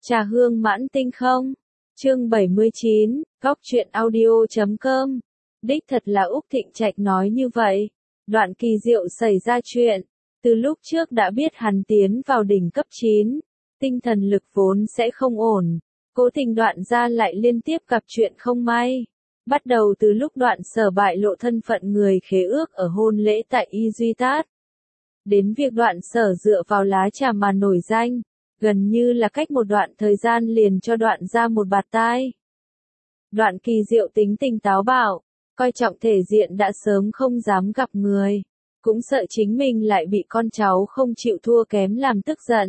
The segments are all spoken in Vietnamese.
Trà hương mãn tinh không? Chương 79, Góc truyện audio.com. Đích thật là Úc Thịnh Trạch nói như vậy. Đoạn Kỳ Diệu xảy ra chuyện. Từ lúc trước đã biết hắn tiến vào đỉnh cấp 9. Tinh thần lực vốn sẽ không ổn. Cố Tình Đoạn gia lại liên tiếp gặp chuyện không may. Bắt đầu từ lúc Đoạn Sở bại lộ thân phận người khế ước ở hôn lễ tại Y Duy Tát. Đến việc Đoạn Sở dựa vào lá trà mà nổi danh. Gần như là cách một đoạn thời gian liền cho Đoạn ra một bạt tai. Đoạn Kỳ Diệu tính tình táo bạo, coi trọng thể diện đã sớm không dám gặp người. Cũng sợ chính mình lại bị con cháu không chịu thua kém làm tức giận.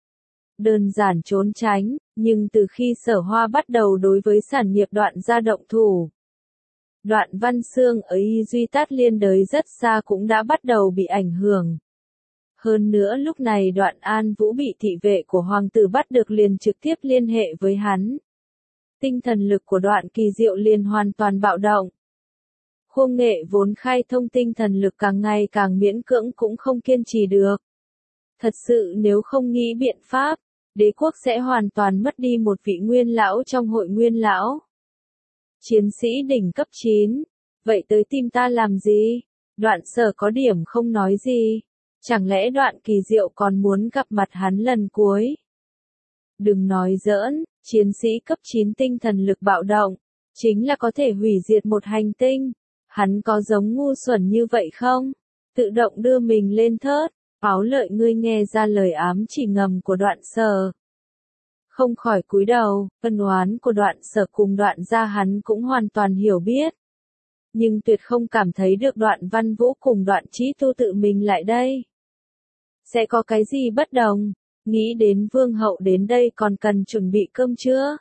Đơn giản trốn tránh, nhưng từ khi Sở Hoa bắt đầu đối với sản nghiệp Đoạn gia động thủ. Đoạn Văn Xương ở Y Duy Tát liên đới rất xa cũng đã bắt đầu bị ảnh hưởng. Hơn nữa lúc này Đoạn An Vũ bị thị vệ của hoàng tử bắt được liền trực tiếp liên hệ với hắn. Tinh thần lực của Đoạn Kỳ Diệu liền hoàn toàn bạo động. Khuông Nghệ vốn khai thông tinh thần lực càng ngày càng miễn cưỡng cũng không kiên trì được. Thật sự nếu không nghĩ biện pháp, đế quốc sẽ hoàn toàn mất đi một vị nguyên lão trong hội nguyên lão. Chiến sĩ đỉnh cấp 9, vậy tới tìm ta làm gì? Đoạn Sở có điểm không nói gì. Chẳng lẽ Đoạn Kỳ Diệu còn muốn gặp mặt hắn lần cuối? Đừng nói giỡn, chiến sĩ cấp 9 tinh thần lực bạo động, chính là có thể hủy diệt một hành tinh. Hắn có giống ngu xuẩn như vậy không? Tự động đưa mình lên thớt, Áo Lợi ngươi nghe ra lời ám chỉ ngầm của Đoạn Sở. Không khỏi cúi đầu, ân oán của Đoạn Sở cùng Đoạn gia hắn cũng hoàn toàn hiểu biết. Nhưng tuyệt không cảm thấy được Đoạn Văn Vũ cùng Đoạn Chí Tu tự mình lại đây. Sẽ có cái gì bất đồng? Nghĩ đến Vương hậu đến đây còn cần chuẩn bị cơm chưa?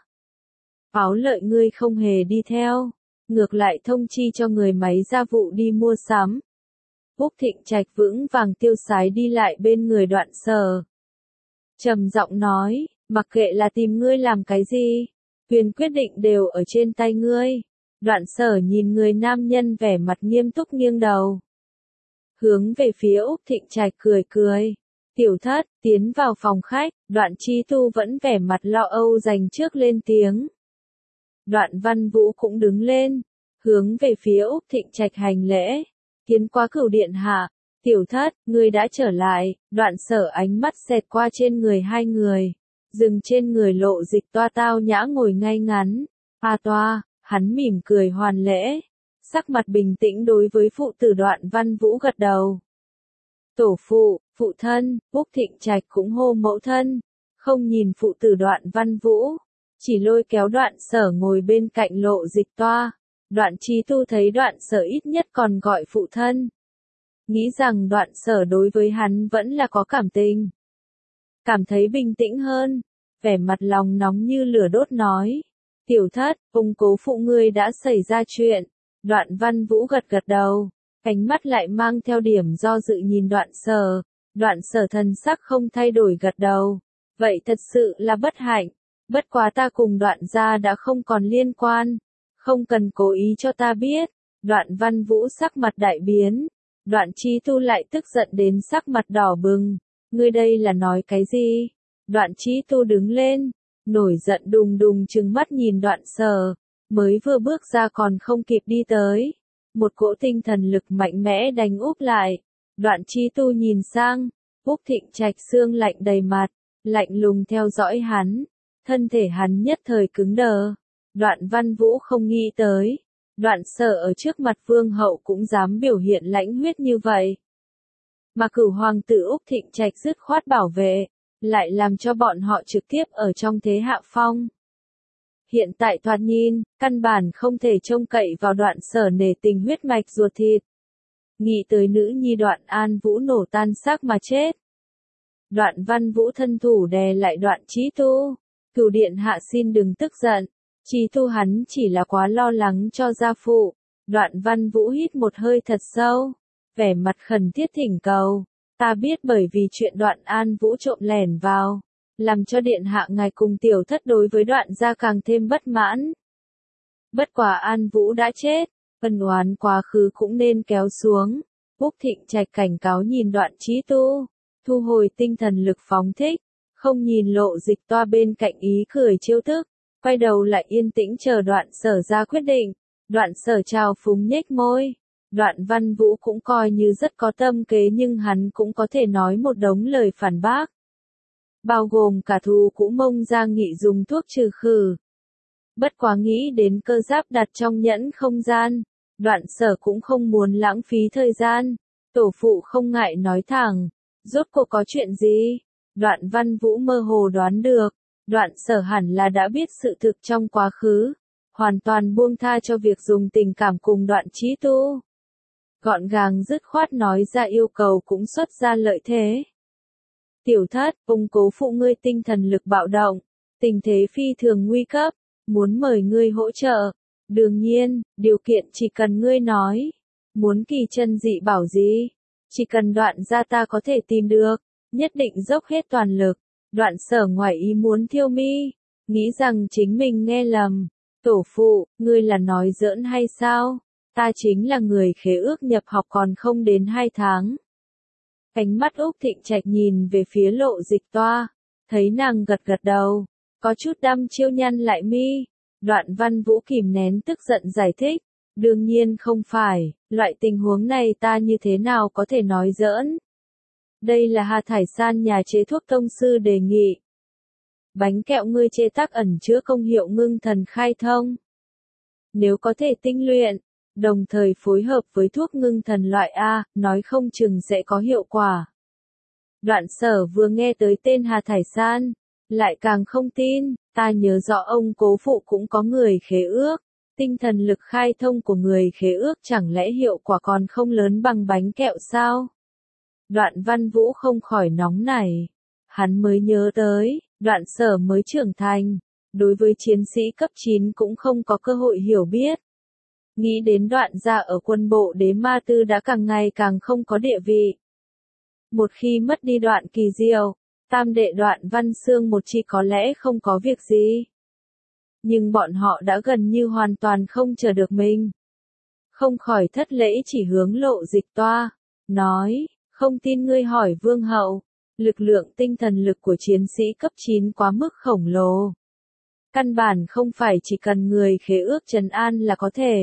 Áo Lợi ngươi không hề đi theo, ngược lại thông chi cho người máy gia vụ đi mua sắm. Úc Thịnh Trạch vững vàng tiêu sái đi lại bên người Đoạn Sở. Trầm giọng nói, mặc kệ là tìm ngươi làm cái gì, quyền quyết định đều ở trên tay ngươi. Đoạn Sở nhìn người nam nhân vẻ mặt nghiêm túc nghiêng đầu. Hướng về phía Úc Thịnh Trạch cười cười. Tiểu Thất, tiến vào phòng khách, Đoạn Chí Tu vẫn vẻ mặt lo âu dành trước lên tiếng. Đoạn Văn Vũ cũng đứng lên, hướng về phía Úc Thịnh Trạch hành lễ. Tiến qua Cửu điện hạ, Tiểu Thất, ngươi đã trở lại. Đoạn Sở ánh mắt xẹt qua trên người hai người, dừng trên người Lộ Dịch Toa tao nhã ngồi ngay ngắn. Toa, hắn mỉm cười hoàn lễ, sắc mặt bình tĩnh đối với phụ tử Đoạn Văn Vũ gật đầu. Tổ phụ, phụ thân, Úc Thịnh Trạch cũng hô mẫu thân, không nhìn phụ tử Đoạn Văn Vũ, chỉ lôi kéo Đoạn Sở ngồi bên cạnh Lộ Dịch Toa. Đoạn Chí Tu thấy Đoạn Sở ít nhất còn gọi phụ thân. Nghĩ rằng Đoạn Sở đối với hắn vẫn là có cảm tình. Cảm thấy bình tĩnh hơn, vẻ mặt lòng nóng như lửa đốt nói. Tiểu Thất, ông cố phụ ngươi đã xảy ra chuyện. Đoạn Văn Vũ gật gật đầu, ánh mắt lại mang theo điểm do dự nhìn Đoạn Sở. Đoạn Sở thần sắc không thay đổi gật đầu. Vậy thật sự là bất hạnh. Bất quá ta cùng Đoạn gia đã không còn liên quan. Không cần cố ý cho ta biết. Đoạn Văn Vũ sắc mặt đại biến. Đoạn Chí Tu lại tức giận đến sắc mặt đỏ bừng. Ngươi đây là nói cái gì? Đoạn Chí Tu đứng lên, nổi giận đùng đùng trừng mắt nhìn Đoạn Sở. Mới vừa bước ra còn không kịp đi tới. Một cỗ tinh thần lực mạnh mẽ đánh úp lại. Đoạn Chí Tu nhìn sang, Úc Thịnh Trạch xương lạnh đầy mặt, lạnh lùng theo dõi hắn. Thân thể hắn nhất thời cứng đờ. Đoạn Văn Vũ không nghĩ tới. Đoạn Sở ở trước mặt Vương hậu cũng dám biểu hiện lãnh huyết như vậy. Mà Cửu hoàng tử Úc Thịnh Trạch dứt khoát bảo vệ, lại làm cho bọn họ trực tiếp ở trong thế hạ phong. Hiện tại thoạt nhìn, căn bản không thể trông cậy vào Đoạn Sở nể tình huyết mạch ruột thịt. Nghĩ tới nữ nhi Đoạn An Vũ nổ tan xác mà chết. Đoạn Văn Vũ thân thủ đè lại Đoạn Chí Tu. Cửu điện hạ xin đừng tức giận. Chí Tu hắn chỉ là quá lo lắng cho gia phụ. Đoạn Văn Vũ hít một hơi thật sâu, vẻ mặt khẩn thiết thỉnh cầu. Ta biết bởi vì chuyện Đoạn An Vũ trộm lẻn vào, làm cho điện hạ ngài cùng Tiểu Thất đối với Đoạn gia càng thêm bất mãn. Bất quả An Vũ đã chết, ân oán quá khứ cũng nên kéo xuống. Úc Thịnh Trạch cảnh cáo nhìn Đoạn Chí Tu, thu hồi tinh thần lực phóng thích, không nhìn Lộ Dịch Toa bên cạnh ý cười trêu tức, quay đầu lại yên tĩnh chờ Đoạn Sở ra quyết định. Đoạn Sở trào phúng nhếch môi. Đoạn Văn Vũ cũng coi như rất có tâm kế nhưng hắn cũng có thể nói một đống lời phản bác. Bao gồm cả thù cũ Mông Gia Nghị dùng thuốc trừ khử. Bất quá nghĩ đến cơ giáp đặt trong nhẫn không gian, Đoạn Sở cũng không muốn lãng phí thời gian. Tổ phụ không ngại nói thẳng, rốt cuộc có chuyện gì? Đoạn Văn Vũ mơ hồ đoán được, Đoạn Sở hẳn là đã biết sự thực trong quá khứ, hoàn toàn buông tha cho việc dùng tình cảm cùng Đoạn Chí Tu. Gọn gàng dứt khoát nói ra yêu cầu cũng xuất ra lợi thế. Tiểu Thất, ông cố phụ ngươi tinh thần lực bạo động, tình thế phi thường nguy cấp, muốn mời ngươi hỗ trợ. Đương nhiên, điều kiện chỉ cần ngươi nói. Muốn kỳ chân dị bảo gì? Chỉ cần Đoạn gia ta có thể tìm được, nhất định dốc hết toàn lực. Đoạn Sở ngoài ý muốn thiêu mi, nghĩ rằng chính mình nghe lầm. Tổ phụ, ngươi là nói giỡn hay sao? Ta chính là người khế ước nhập học còn không đến 2 tháng. Ánh mắt Úc Thịnh Trạch nhìn về phía Lộ Dịch Toa, thấy nàng gật gật đầu, có chút đăm chiêu nhăn lại mi. Đoạn Văn Vũ kìm nén tức giận giải thích, đương nhiên không phải, loại tình huống này ta như thế nào có thể nói giỡn. Đây là Hà Thải San nhà chế thuốc tông sư đề nghị. Bánh kẹo ngươi chế tác ẩn chứa công hiệu ngưng thần khai thông. Nếu có thể tinh luyện, đồng thời phối hợp với thuốc ngưng thần loại A, nói không chừng sẽ có hiệu quả. Đoạn Sở vừa nghe tới tên Hà Thải San, lại càng không tin, ta nhớ rõ ông cố phụ cũng có người khế ước. Tinh thần lực khai thông của người khế ước chẳng lẽ hiệu quả còn không lớn bằng bánh kẹo sao? Đoạn Văn Vũ không khỏi nóng nảy. Hắn mới nhớ tới, Đoạn Sở mới trưởng thành. Đối với chiến sĩ cấp 9 cũng không có cơ hội hiểu biết. Nghĩ đến Đoạn gia ở quân bộ Đế Ma Tư đã càng ngày càng không có địa vị. Một khi mất đi Đoạn Kỳ Diệu, tam đệ Đoạn Văn Xương một chi có lẽ không có việc gì. Nhưng bọn họ đã gần như hoàn toàn không chờ được mình. Không khỏi thất lễ chỉ hướng Lộ Dịch Toa, nói, không tin ngươi hỏi Vương hậu, lực lượng tinh thần lực của chiến sĩ cấp 9 quá mức khổng lồ. Căn bản không phải chỉ cần người khế ước trấn an là có thể.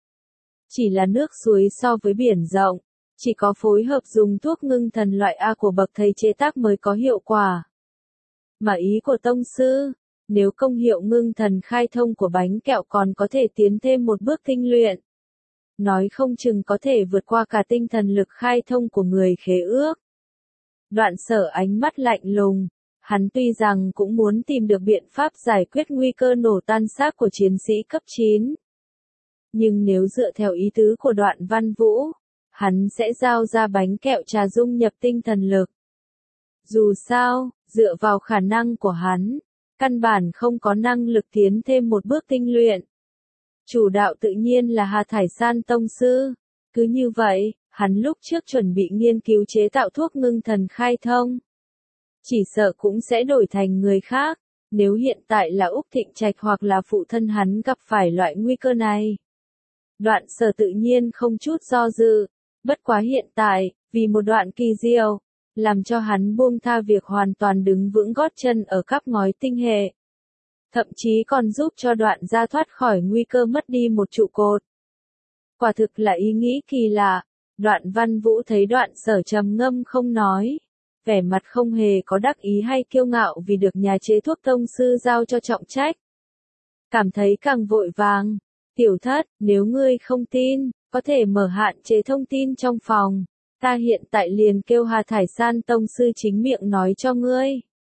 Chỉ là nước suối so với biển rộng, chỉ có phối hợp dùng thuốc ngưng thần loại A của bậc thầy chế tác mới có hiệu quả. Mà ý của tông sư, nếu công hiệu ngưng thần khai thông của bánh kẹo còn có thể tiến thêm một bước tinh luyện, nói không chừng có thể vượt qua cả tinh thần lực khai thông của người khế ước. Đoạn Sở ánh mắt lạnh lùng, hắn tuy rằng cũng muốn tìm được biện pháp giải quyết nguy cơ nổ tan xác của chiến sĩ cấp 9. Nhưng nếu dựa theo ý tứ của Đoạn Văn Vũ, hắn sẽ giao ra bánh kẹo trà dung nhập tinh thần lực. Dù sao, dựa vào khả năng của hắn, căn bản không có năng lực tiến thêm một bước tinh luyện. Chủ đạo tự nhiên là Hà Thải San tông sư. Cứ như vậy, hắn lúc trước chuẩn bị nghiên cứu chế tạo thuốc ngưng thần khai thông. Chỉ sợ cũng sẽ đổi thành người khác, nếu hiện tại là Úc Thịnh Trạch hoặc là phụ thân hắn gặp phải loại nguy cơ này. Đoạn Sở tự nhiên không chút do dự, bất quá hiện tại, vì một Đoạn Kỳ Diệu, làm cho hắn buông tha việc hoàn toàn đứng vững gót chân ở các ngói tinh hệ. Thậm chí còn giúp cho Đoạn gia thoát khỏi nguy cơ mất đi một trụ cột. Quả thực là ý nghĩ kỳ lạ. Đoạn Văn Vũ thấy Đoạn Sở trầm ngâm không nói, vẻ mặt không hề có đắc ý hay kiêu ngạo vì được nhà chế thuốc tông sư giao cho trọng trách. Cảm thấy càng vội vàng, Tiểu Thất, nếu ngươi không tin, có thể mở hạn chế thông tin trong phòng, ta hiện tại liền kêu Hà Thải San tông sư chính miệng nói cho ngươi.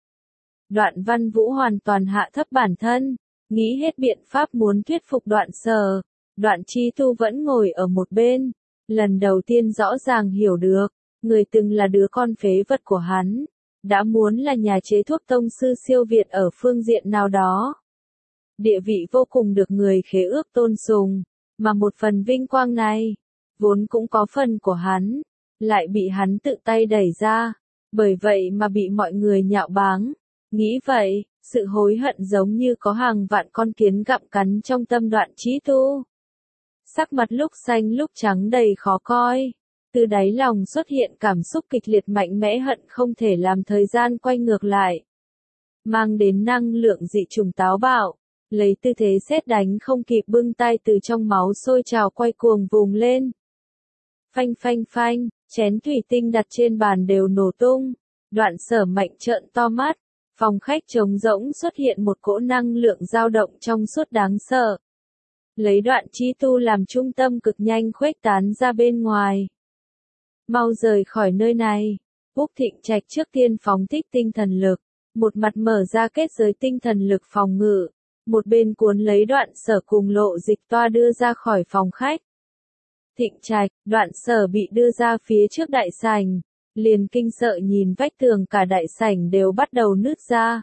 Đoạn Văn Vũ hoàn toàn hạ thấp bản thân, nghĩ hết biện pháp muốn thuyết phục Đoạn Sở. Đoạn Chí Tu vẫn ngồi ở một bên, lần đầu tiên rõ ràng hiểu được, người từng là đứa con phế vật của hắn, đã muốn là nhà chế thuốc tông sư siêu việt ở phương diện nào đó. Địa vị vô cùng được người khế ước tôn sùng, mà một phần vinh quang này, vốn cũng có phần của hắn, lại bị hắn tự tay đẩy ra, bởi vậy mà bị mọi người nhạo báng. Nghĩ vậy, sự hối hận giống như có hàng vạn con kiến gặm cắn trong tâm Đoạn Chí Tu. Sắc mặt lúc xanh lúc trắng đầy khó coi, từ đáy lòng xuất hiện cảm xúc kịch liệt mạnh mẽ hận không thể làm thời gian quay ngược lại. mang đến năng lượng dị trùng táo bạo, lấy tư thế sét đánh không kịp bưng tay từ trong máu sôi trào quay cuồng vùng lên. Phanh phanh phanh, chén thủy tinh đặt trên bàn đều nổ tung. Đoạn Sở Mạnh trợn to mắt, phòng khách trống rỗng xuất hiện một cỗ năng lượng dao động trong suốt đáng sợ. Lấy Đoạn Chi Tu làm trung tâm cực nhanh khuếch tán ra bên ngoài. Mau rời khỏi nơi này. Úc Thịnh Trạch trước tiên phóng thích tinh thần lực, một mặt mở ra kết giới tinh thần lực phòng ngự, một bên cuốn lấy Đoạn Sở cùng Lộ Dịch Toa đưa ra khỏi phòng khách. Thịnh Trạch, Đoạn Sở bị đưa ra phía trước đại sảnh, liền kinh sợ nhìn vách tường cả đại sảnh đều bắt đầu nứt ra.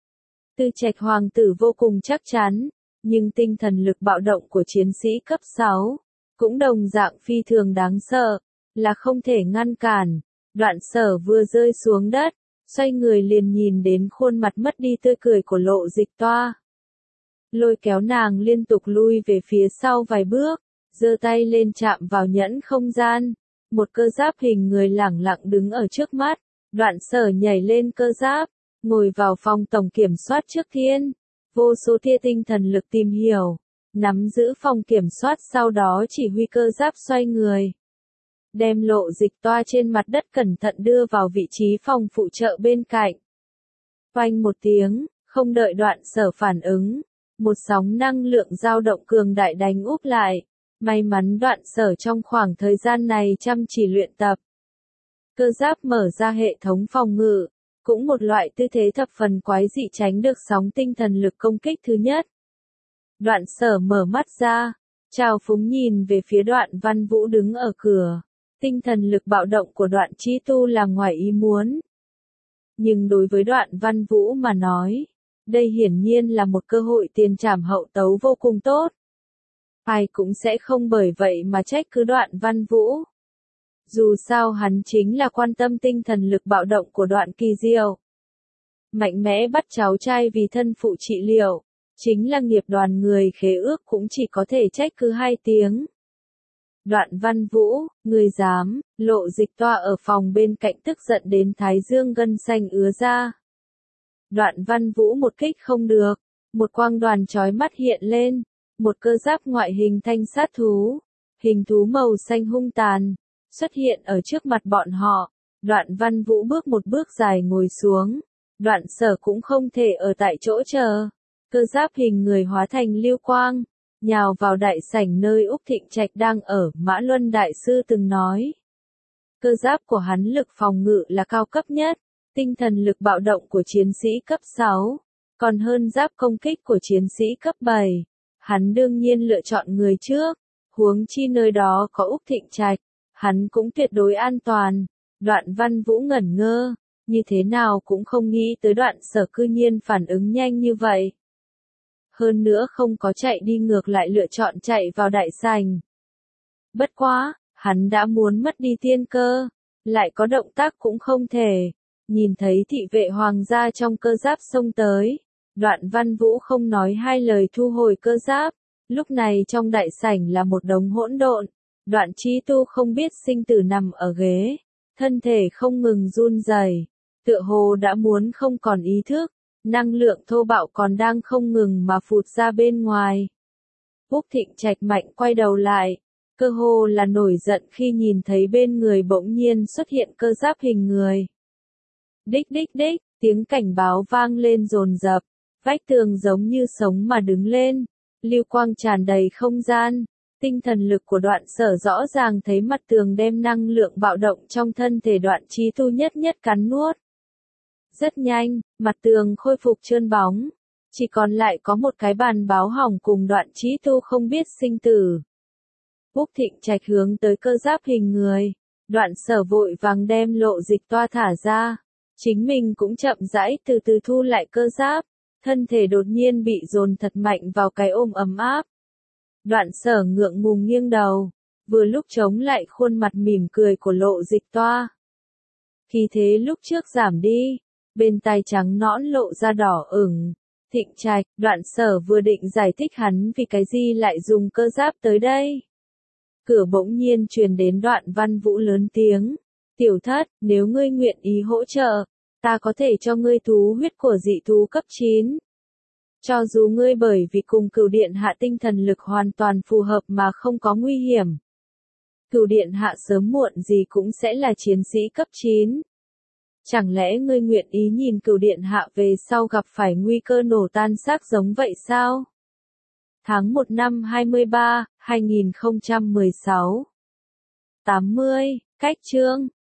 Tư Trạch hoàng tử vô cùng chắc chắn, nhưng tinh thần lực bạo động của chiến sĩ cấp 6, cũng đồng dạng phi thường đáng sợ, là không thể ngăn cản. Đoạn Sở vừa rơi xuống đất, xoay người liền nhìn đến khuôn mặt mất đi tươi cười của Lộ Dịch Toa. Lôi kéo nàng liên tục lui về phía sau vài bước, giơ tay lên chạm vào nhẫn không gian. Một cơ giáp hình người lẳng lặng đứng ở trước mắt. Đoạn Sở nhảy lên cơ giáp, ngồi vào phòng tổng kiểm soát trước tiên. Vô số tia tinh thần lực tìm hiểu, nắm giữ phòng kiểm soát, sau đó chỉ huy cơ giáp xoay người. Đem Lộ Dịch Toa trên mặt đất cẩn thận đưa vào vị trí phòng phụ trợ bên cạnh. Oanh một tiếng, không đợi Đoạn Sở phản ứng, một sóng năng lượng dao động cường đại đánh úp lại. May mắn Đoạn Sở trong khoảng thời gian này chăm chỉ luyện tập. Cơ giáp mở ra hệ thống phòng ngự, cũng một loại tư thế thập phần quái dị tránh được sóng tinh thần lực công kích thứ nhất. Đoạn Sở mở mắt ra, trào phúng nhìn về phía Đoạn Văn Vũ đứng ở cửa. Tinh thần lực bạo động của Đoạn Chi Tu là ngoài ý muốn. Nhưng đối với Đoạn Văn Vũ mà nói, đây hiển nhiên là một cơ hội tiền trảm hậu tấu vô cùng tốt. Ai cũng sẽ không bởi vậy mà trách cứ Đoạn Văn Vũ. Dù sao hắn chính là quan tâm tinh thần lực bạo động của Đoạn Kỳ Diệu. Mạnh mẽ bắt cháu trai vì thân phụ trị liệu, chính là nghiệp đoàn người khế ước, cũng chỉ có thể trách cứ 2 tiếng. Đoạn Văn Vũ, người dám. Lộ Dịch Toa ở phòng bên cạnh tức giận đến thái dương gân xanh ứa ra. Đoạn Văn Vũ một kích không được, một quang đoàn chói mắt hiện lên, một cơ giáp ngoại hình thanh sát thú, hình thú màu xanh hung tàn, xuất hiện ở trước mặt bọn họ. Đoạn Văn Vũ bước một bước dài ngồi xuống, Đoạn Sở cũng không thể ở tại chỗ chờ, cơ giáp hình người hóa thành lưu quang, nhào vào đại sảnh nơi Úc Thịnh Trạch đang ở. Mã Luân Đại Sư từng nói, cơ giáp của hắn lực phòng ngự là cao cấp nhất, tinh thần lực bạo động của chiến sĩ cấp 6, còn hơn giáp công kích của chiến sĩ cấp 7. Hắn đương nhiên lựa chọn người trước, huống chi nơi đó có Úc Thịnh Trạch, hắn cũng tuyệt đối an toàn. Đoạn Văn Vũ ngẩn ngơ, như thế nào cũng không nghĩ tới Đoạn Sở cư nhiên phản ứng nhanh như vậy. Hơn nữa không có chạy đi ngược lại lựa chọn chạy vào đại sảnh. Bất quá, hắn đã muốn mất đi tiên cơ, lại có động tác cũng không thể. Nhìn thấy thị vệ hoàng gia trong cơ giáp xông tới, Đoạn Văn Vũ không nói 2 lời thu hồi cơ giáp. Lúc này trong đại sảnh là một đống hỗn độn. Đoạn Chí Tu không biết sinh tử nằm ở ghế, thân thể không ngừng run rẩy, tựa hồ đã muốn không còn ý thức, năng lượng thô bạo còn đang không ngừng mà phụt ra bên ngoài. Úc Thịnh Trạch mạnh quay đầu lại, cơ hồ là nổi giận khi nhìn thấy bên người bỗng nhiên xuất hiện cơ giáp hình người. Đích đích đích, tiếng cảnh báo vang lên dồn dập, vách tường giống như sống mà đứng lên, lưu quang tràn đầy không gian. Tinh thần lực của Đoạn Sở rõ ràng thấy mặt tường đem năng lượng bạo động trong thân thể Đoạn Chí Tu nhất nhất cắn nuốt. Rất nhanh, mặt tường khôi phục trơn bóng, chỉ còn lại có một cái bàn báo hỏng cùng Đoạn Chí Tu không biết sinh tử. Úc Thịnh Trạch hướng tới cơ giáp hình người, Đoạn Sở vội vàng đem Lộ Dịch Toa thả ra, chính mình cũng chậm rãi từ từ thu lại cơ giáp, thân thể đột nhiên bị dồn thật mạnh vào cái ôm ấm áp. Đoạn Sở ngượng ngùng nghiêng đầu, vừa lúc chống lại khuôn mặt mỉm cười của Lộ Dịch Toa. Khí thế lúc trước giảm đi, bên tai trắng nõn lộ ra đỏ ửng. Thịnh Trạch, Đoạn Sở vừa định giải thích hắn vì cái gì lại dùng cơ giáp tới đây. Cửa bỗng nhiên truyền đến Đoạn Văn Vũ lớn tiếng, "Tiểu Thất, nếu ngươi nguyện ý hỗ trợ, Ta có thể cho ngươi thú huyết của dị thú cấp 9. Cho dù ngươi bởi vì cùng cửu điện hạ tinh thần lực hoàn toàn phù hợp mà không có nguy hiểm. Cửu điện hạ sớm muộn gì cũng sẽ là chiến sĩ cấp 9. Chẳng lẽ ngươi nguyện ý nhìn cửu điện hạ về sau gặp phải nguy cơ nổ tan xác giống vậy sao? Tháng 1 năm 23, 2016. 80, cách chương.